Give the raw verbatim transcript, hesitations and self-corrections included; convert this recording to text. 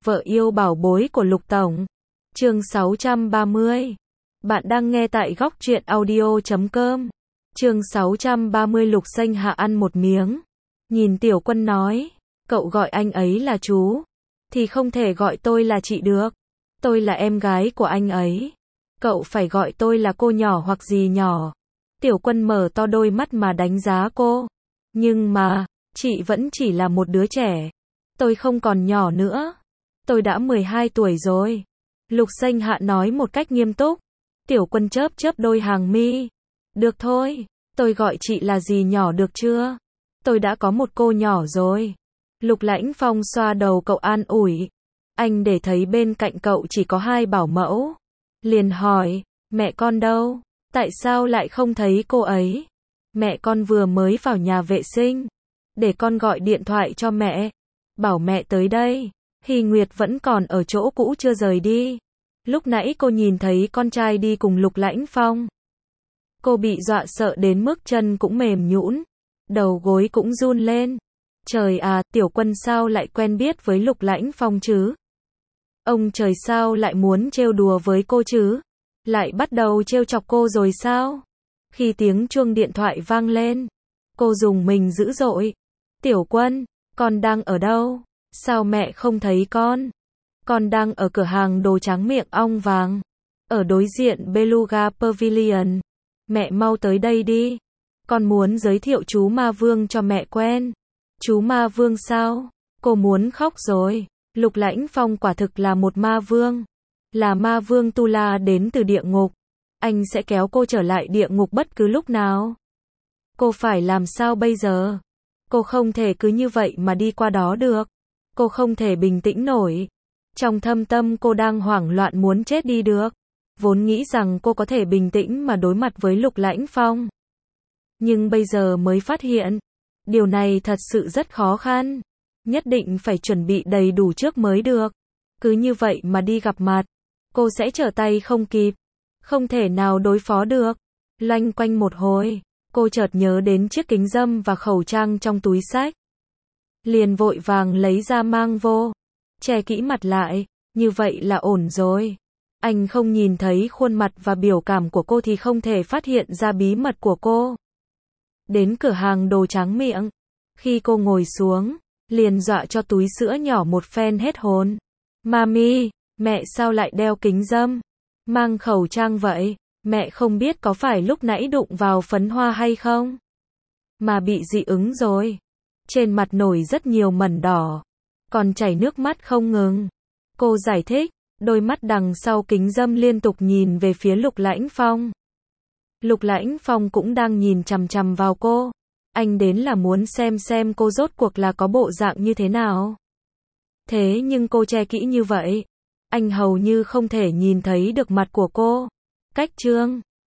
Vợ yêu bảo bối của Lục Tổng. Chương sáu trăm ba mươi. Bạn đang nghe tại góc truyện audio chấm com. Chương sáu trăm ba mươi. Lục Xanh Hạ ăn một miếng. Nhìn Tiểu Quân nói, cậu gọi anh ấy là chú, thì không thể gọi tôi là chị được. Tôi là em gái của anh ấy. Cậu phải gọi tôi là cô nhỏ hoặc gì nhỏ. Tiểu Quân mở to đôi mắt mà đánh giá cô. Nhưng mà, chị vẫn chỉ là một đứa trẻ. Tôi không còn nhỏ nữa. Tôi đã mười hai tuổi rồi. Lục Xanh Hạ nói một cách nghiêm túc. Tiểu Quân chớp chớp đôi hàng mi. Được thôi, tôi gọi chị là gì nhỏ được chưa? Tôi đã có một cô nhỏ rồi. Lục Lãnh Phong xoa đầu cậu an ủi. Anh để thấy bên cạnh cậu chỉ có hai bảo mẫu. Liền hỏi, mẹ con đâu? Tại sao lại không thấy cô ấy? Mẹ con vừa mới vào nhà vệ sinh. Để con gọi điện thoại cho mẹ. Bảo mẹ tới đây. Hy Nguyệt vẫn còn ở chỗ cũ chưa rời đi. Lúc nãy cô nhìn thấy con trai đi cùng Lục Lãnh Phong. Cô bị dọa sợ đến mức chân cũng mềm nhũn, đầu gối cũng run lên. Trời à, Tiểu Quân sao lại quen biết với Lục Lãnh Phong chứ? Ông trời sao lại muốn trêu đùa với cô chứ? Lại bắt đầu trêu chọc cô rồi sao? Khi tiếng chuông điện thoại vang lên, cô rùng mình dữ dội. Tiểu Quân, con đang ở đâu? Sao mẹ không thấy con? Con đang ở cửa hàng đồ tráng miệng ong vàng, ở đối diện Beluga Pavilion. Mẹ mau tới đây đi. Con muốn giới thiệu chú Ma Vương cho mẹ quen. Chú Ma Vương sao? Cô muốn khóc rồi. Lục Lãnh Phong quả thực là một ma vương. Là ma vương tu la đến từ địa ngục. Anh sẽ kéo cô trở lại địa ngục bất cứ lúc nào. Cô phải làm sao bây giờ? Cô không thể cứ như vậy mà đi qua đó được. Cô không thể bình tĩnh nổi. Trong thâm tâm cô đang hoảng loạn muốn chết đi được. Vốn nghĩ rằng cô có thể bình tĩnh mà đối mặt với Lục Lãnh Phong. Nhưng bây giờ mới phát hiện, điều này thật sự rất khó khăn. Nhất định phải chuẩn bị đầy đủ trước mới được. Cứ như vậy mà đi gặp mặt, cô sẽ trở tay không kịp. Không thể nào đối phó được. Loanh quanh một hồi, cô chợt nhớ đến chiếc kính râm và khẩu trang trong túi xách. Liền vội vàng lấy ra mang vô. Che kỹ mặt lại, như vậy là ổn rồi. Anh không nhìn thấy khuôn mặt và biểu cảm của cô thì không thể phát hiện ra bí mật của cô. Đến cửa hàng đồ tráng miệng, khi cô ngồi xuống, liền dọa cho túi sữa nhỏ một phen hết hồn. Mami, mẹ sao lại đeo kính râm? Mang khẩu trang vậy? Mẹ không biết có phải lúc nãy đụng vào phấn hoa hay không? Mà bị dị ứng rồi. Trên mặt nổi rất nhiều mẩn đỏ. Còn chảy nước mắt không ngừng. Cô giải thích, đôi mắt đằng sau kính râm liên tục nhìn về phía Lục Lãnh Phong. Lục Lãnh Phong cũng đang nhìn chằm chằm vào cô. Anh đến là muốn xem xem cô rốt cuộc là có bộ dạng như thế nào. Thế nhưng cô che kỹ như vậy, anh hầu như không thể nhìn thấy được mặt của cô. Cách chương